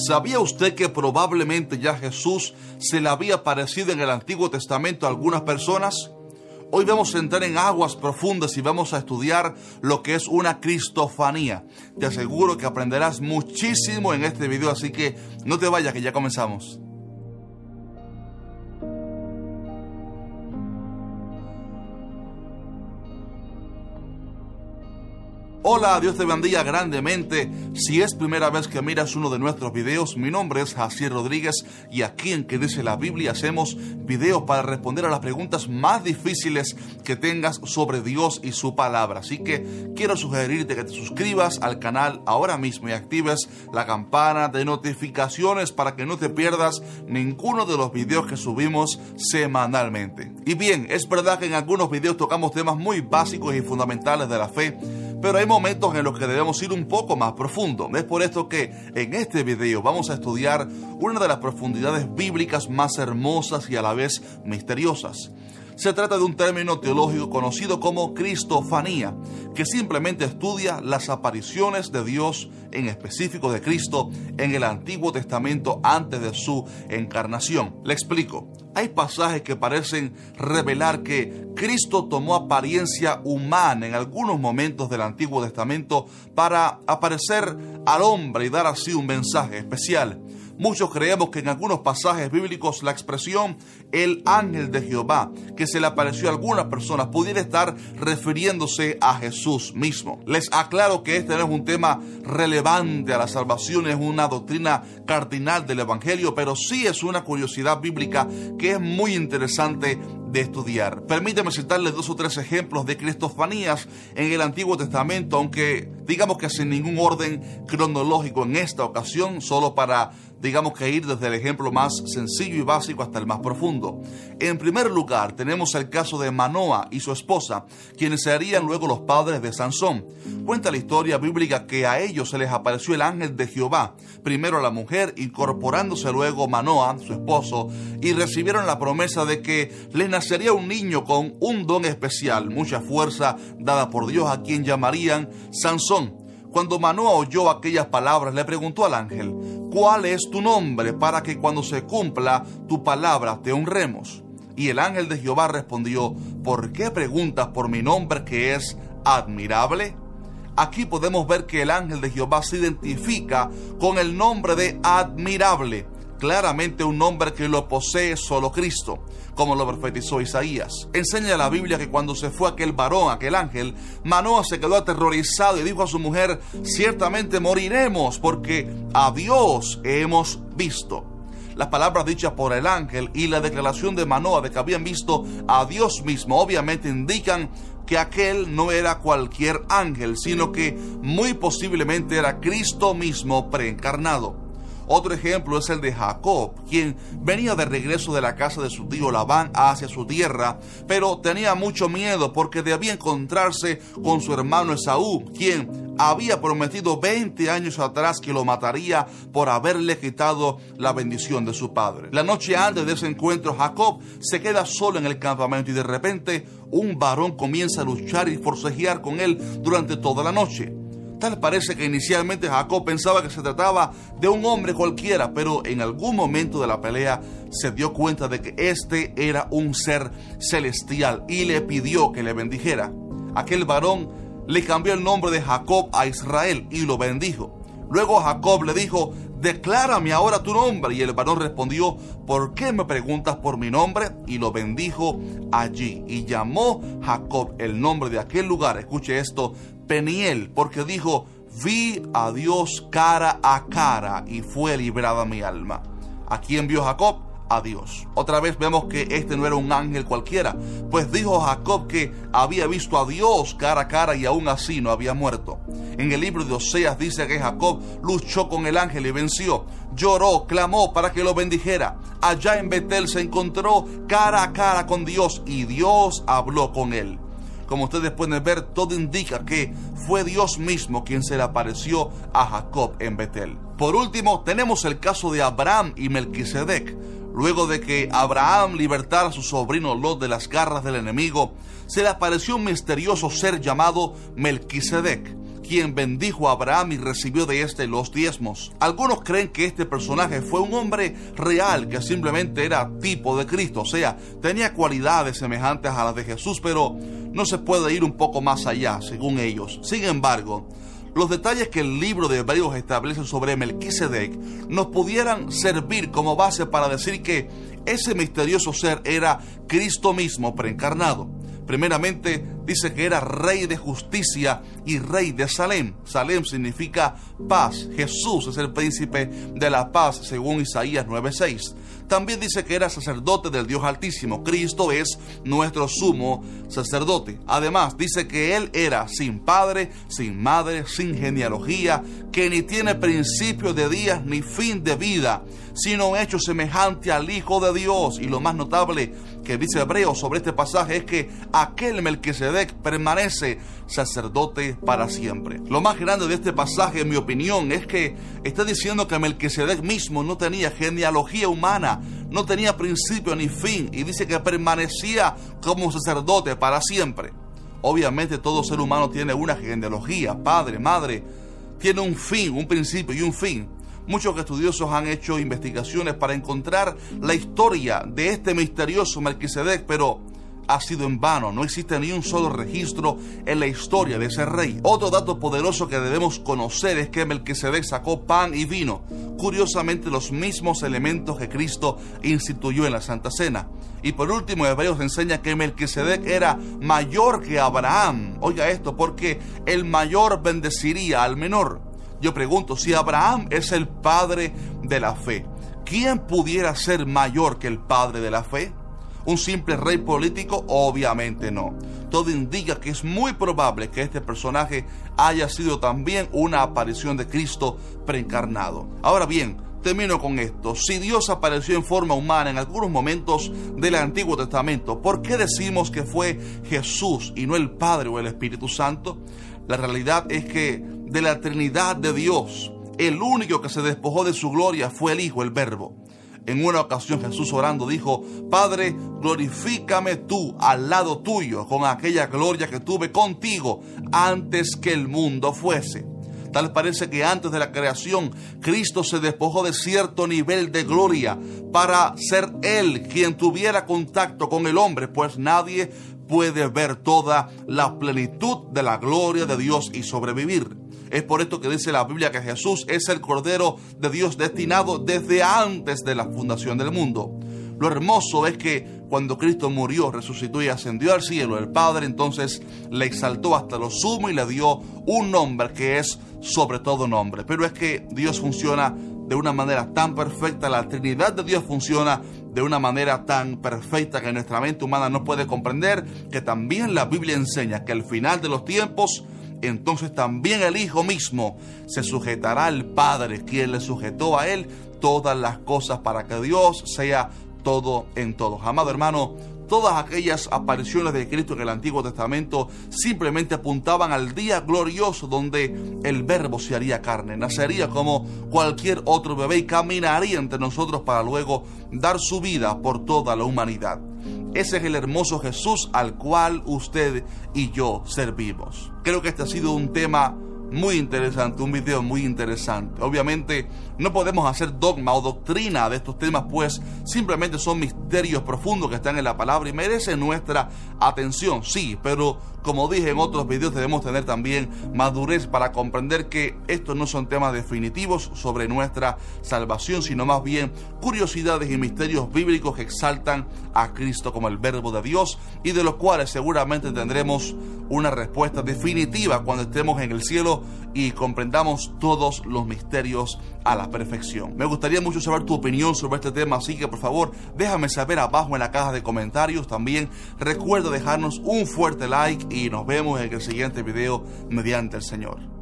¿Sabía usted que probablemente ya Jesús se le había aparecido en el Antiguo Testamento a algunas personas? Hoy vamos a entrar en aguas profundas y vamos a estudiar lo que es una cristofanía. Te aseguro que aprenderás muchísimo en este video, así que no te vayas, que ya comenzamos. Hola, Dios te bendiga grandemente. Si es primera vez que miras uno de nuestros videos, mi nombre es Jaciel Rodríguez y aquí en Que Dice la Biblia hacemos videos para responder a las preguntas más difíciles que tengas sobre Dios y su palabra. Así que quiero sugerirte que te suscribas al canal ahora mismo y actives la campana de notificaciones para que no te pierdas ninguno de los videos que subimos semanalmente. Y bien, es verdad que en algunos videos tocamos temas muy básicos y fundamentales de la fe, pero hay momentos en los que debemos ir un poco más profundo. Es por esto que en este video vamos a estudiar una de las profundidades bíblicas más hermosas y a la vez misteriosas. Se trata de un término teológico conocido como cristofanía, que simplemente estudia las apariciones de Dios, en específico de Cristo, en el Antiguo Testamento antes de su encarnación. Le explico. Hay pasajes que parecen revelar que Cristo tomó apariencia humana en algunos momentos del Antiguo Testamento para aparecer al hombre y dar así un mensaje especial. Muchos creemos que en algunos pasajes bíblicos la expresión el ángel de Jehová que se le apareció a algunas personas pudiera estar refiriéndose a Jesús mismo. Les aclaro que este no es un tema relevante a la salvación, es una doctrina cardinal del Evangelio, pero sí es una curiosidad bíblica que es muy interesante de estudiar. Permíteme citarles 2 o 3 ejemplos de cristofanías en el Antiguo Testamento, aunque digamos que sin ningún orden cronológico en esta ocasión, solo para digamos que ir desde el ejemplo más sencillo y básico hasta el más profundo. En primer lugar, tenemos el caso de Manoa y su esposa, quienes serían luego los padres de Sansón. Cuenta la historia bíblica que a ellos se les apareció el ángel de Jehová, primero a la mujer, incorporándose luego Manoa, su esposo, y recibieron la promesa de que les nacería un niño con un don especial, mucha fuerza dada por Dios, a quien llamarían Sansón. Cuando Manoa oyó aquellas palabras, le preguntó al ángel: ¿cuál es tu nombre para que cuando se cumpla tu palabra te honremos? Y el ángel de Jehová respondió: ¿por qué preguntas por mi nombre que es admirable? Aquí podemos ver que el ángel de Jehová se identifica con el nombre de admirable. Claramente un nombre que lo posee solo Cristo, como lo profetizó Isaías. Enseña la Biblia que cuando se fue aquel varón, aquel ángel, Manoa se quedó aterrorizado y dijo a su mujer: ciertamente moriremos porque a Dios hemos visto. Las palabras dichas por el ángel y la declaración de Manoa de que habían visto a Dios mismo obviamente indican que aquel no era cualquier ángel, sino que muy posiblemente era Cristo mismo preencarnado. Otro ejemplo es el de Jacob, quien venía de regreso de la casa de su tío Labán hacia su tierra, pero tenía mucho miedo porque debía encontrarse con su hermano Esaú, quien había prometido 20 años atrás que lo mataría por haberle quitado la bendición de su padre. La noche antes de ese encuentro, Jacob se queda solo en el campamento y de repente un varón comienza a luchar y forcejear con él durante toda la noche. Tal parece que inicialmente Jacob pensaba que se trataba de un hombre cualquiera, pero en algún momento de la pelea se dio cuenta de que este era un ser celestial y le pidió que le bendijera. Aquel varón le cambió el nombre de Jacob a Israel y lo bendijo. Luego Jacob le dijo: declárame ahora tu nombre. Y el varón respondió: ¿por qué me preguntas por mi nombre? Y lo bendijo allí. Y llamó Jacob el nombre de aquel lugar, escuche esto, Peniel, porque dijo: vi a Dios cara a cara y fue librada mi alma. ¿A quién vio Jacob? A Dios. Otra vez vemos que este no era un ángel cualquiera, pues dijo Jacob que había visto a Dios cara a cara y aún así no había muerto. En el libro de Oseas dice que Jacob luchó con el ángel y venció. Lloró, clamó para que lo bendijera. Allá en Betel se encontró cara a cara con Dios y Dios habló con él. Como ustedes pueden ver, todo indica que fue Dios mismo quien se le apareció a Jacob en Betel. Por último, tenemos el caso de Abraham y Melquisedec. Luego de que Abraham libertara a su sobrino Lot de las garras del enemigo, se le apareció un misterioso ser llamado Melquisedec, quien bendijo a Abraham y recibió de éste los diezmos. Algunos creen que este personaje fue un hombre real que simplemente era tipo de Cristo, o sea, tenía cualidades semejantes a las de Jesús, pero no se puede ir un poco más allá, según ellos. Sin embargo, los detalles que el libro de Hebreos establece sobre Melquisedec nos pudieran servir como base para decir que ese misterioso ser era Cristo mismo preencarnado. Primeramente, dice que era rey de justicia y rey de Salem. Salem significa paz. Jesús es el príncipe de la paz, según Isaías 9:6. También dice que era sacerdote del Dios Altísimo. Cristo es nuestro sumo sacerdote. Además, dice que Él era sin padre, sin madre, sin genealogía, que ni tiene principio de días ni fin de vida, sino hecho semejante al Hijo de Dios. Y lo más notable que dice Hebreos sobre este pasaje es que aquel Melquisedec permanece sacerdote para siempre. Lo más grande de este pasaje, en mi opinión, es que está diciendo que Melquisedec mismo no tenía genealogía humana, no tenía principio ni fin, y dice que permanecía como sacerdote para siempre. Obviamente todo ser humano tiene una genealogía, padre, madre, tiene un fin, un principio y un fin. Muchos estudiosos han hecho investigaciones para encontrar la historia de este misterioso Melquisedec, pero ha sido en vano. No existe ni un solo registro en la historia de ese rey. Otro dato poderoso que debemos conocer es que Melquisedec sacó pan y vino, curiosamente los mismos elementos que Cristo instituyó en la Santa Cena. Y por último, Hebreos enseña que Melquisedec era mayor que Abraham. Oiga esto, porque el mayor bendeciría al menor. Yo pregunto, si Abraham es el padre de la fe, ¿quién pudiera ser mayor que el padre de la fe? ¿Un simple rey político? Obviamente no. Todo indica que es muy probable que este personaje haya sido también una aparición de Cristo preencarnado. Ahora bien, termino con esto. Si Dios apareció en forma humana en algunos momentos del Antiguo Testamento, ¿por qué decimos que fue Jesús y no el Padre o el Espíritu Santo? La realidad es que de la Trinidad de Dios, el único que se despojó de su gloria fue el Hijo, el Verbo. En una ocasión Jesús orando dijo: Padre, glorifícame tú al lado tuyo con aquella gloria que tuve contigo antes que el mundo fuese. Tal parece que antes de la creación, Cristo se despojó de cierto nivel de gloria para ser Él quien tuviera contacto con el hombre, pues nadie puede ver toda la plenitud de la gloria de Dios y sobrevivir. Es por esto que dice la Biblia que Jesús es el Cordero de Dios destinado desde antes de la fundación del mundo. Lo hermoso es que cuando Cristo murió, resucitó y ascendió al cielo, el Padre entonces le exaltó hasta lo sumo y le dio un nombre que es sobre todo nombre. Pero es que Dios funciona de una manera tan perfecta, la Trinidad de Dios funciona de una manera tan perfecta que nuestra mente humana no puede comprender, que también la Biblia enseña que al final de los tiempos, entonces también el Hijo mismo se sujetará al Padre, quien le sujetó a Él todas las cosas, para que Dios sea todo en todos. Amado hermano, todas aquellas apariciones de Cristo en el Antiguo Testamento simplemente apuntaban al día glorioso donde el Verbo se haría carne, nacería como cualquier otro bebé y caminaría entre nosotros para luego dar su vida por toda la humanidad. Ese es el hermoso Jesús al cual usted y yo servimos. Creo que este ha sido un tema muy interesante, un video muy interesante. Obviamente no podemos hacer dogma o doctrina de estos temas, pues simplemente son misterios profundos que están en la palabra y merecen nuestra atención, sí, pero como dije en otros videos, debemos tener también madurez para comprender que estos no son temas definitivos sobre nuestra salvación, sino más bien curiosidades y misterios bíblicos que exaltan a Cristo como el Verbo de Dios y de los cuales seguramente tendremos una respuesta definitiva cuando estemos en el cielo y comprendamos todos los misterios a la perfección. Me gustaría mucho saber tu opinión sobre este tema, así que por favor déjame saber abajo en la caja de comentarios. También recuerda dejarnos un fuerte like y nos vemos en el siguiente video mediante el Señor.